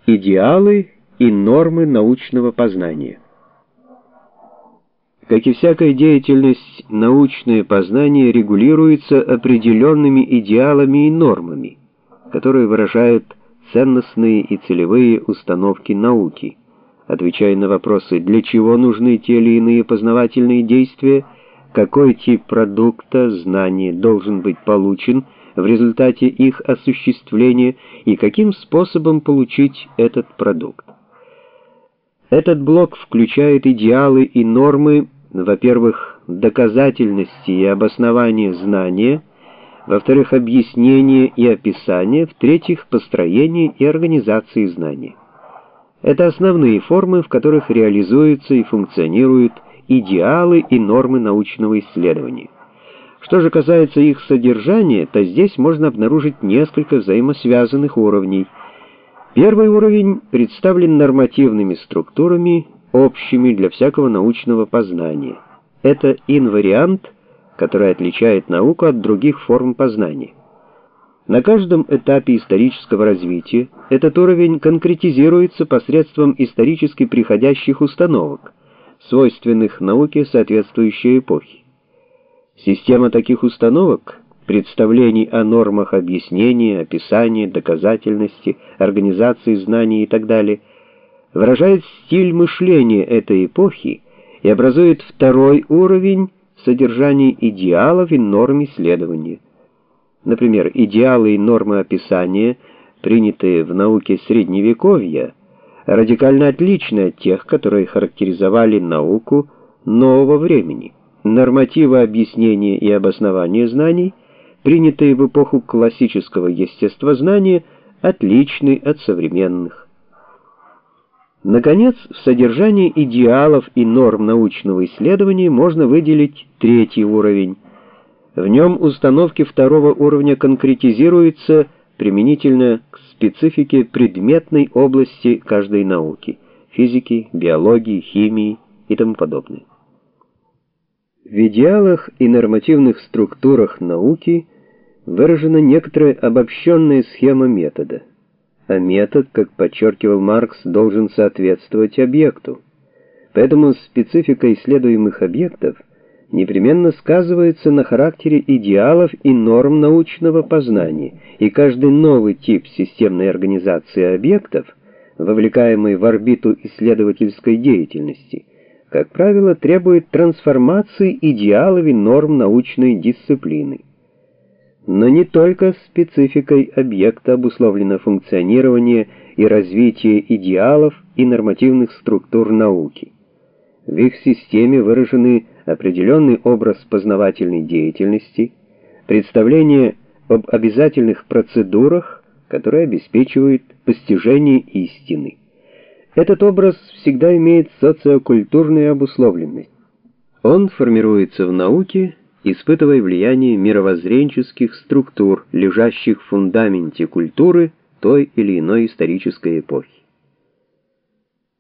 Идеалы и нормы научного познания. Как и всякая деятельность, научное познание регулируется определенными идеалами и нормами, которые выражают ценностные и целевые установки науки, отвечая на вопросы, для чего нужны те или иные познавательные действия, какой тип продукта, знания должен быть получен в результате их осуществления и каким способом получить этот продукт. Этот блок включает идеалы и нормы, во-первых, доказательности и обоснования знания, во-вторых, объяснение и описание, в-третьих, построение и организации знания. Это основные формы, в которых реализуются и функционируют идеалы и нормы научного исследования. Что же касается их содержания, то здесь можно обнаружить несколько взаимосвязанных уровней. Первый уровень представлен нормативными структурами, общими для всякого научного познания. Это инвариант, который отличает науку от других форм познания. На каждом этапе исторического развития этот уровень конкретизируется посредством исторически приходящих установок, свойственных науке соответствующей эпохи. Система таких установок, представлений о нормах объяснения, описания, доказательности, организации знаний и так далее, выражает стиль мышления этой эпохи и образует второй уровень содержания идеалов и норм исследования. Например, идеалы и нормы описания, принятые в науке Средневековья, радикально отличны от тех, которые характеризовали науку нового времени. Нормативы объяснения и обоснования знаний, принятые в эпоху классического естествознания, отличны от современных. Наконец, в содержании идеалов и норм научного исследования можно выделить третий уровень. В нем установки второго уровня конкретизируются применительно к специфике предметной области каждой науки — физики, биологии, химии и тому подобное. В идеалах и нормативных структурах науки выражена некоторая обобщенная схема метода. А метод, как подчеркивал Маркс, должен соответствовать объекту. Поэтому специфика исследуемых объектов непременно сказывается на характере идеалов и норм научного познания, и каждый новый тип системной организации объектов, вовлекаемый в орбиту исследовательской деятельности, как правило, требует трансформации идеалов и норм научной дисциплины. Но не только спецификой объекта обусловлено функционирование и развитие идеалов и нормативных структур науки. В их системе выражены определенный образ познавательной деятельности, представление об обязательных процедурах, которые обеспечивают постижение истины. Этот образ всегда имеет социокультурную обусловленность. Он формируется в науке, испытывая влияние мировоззренческих структур, лежащих в фундаменте культуры той или иной исторической эпохи.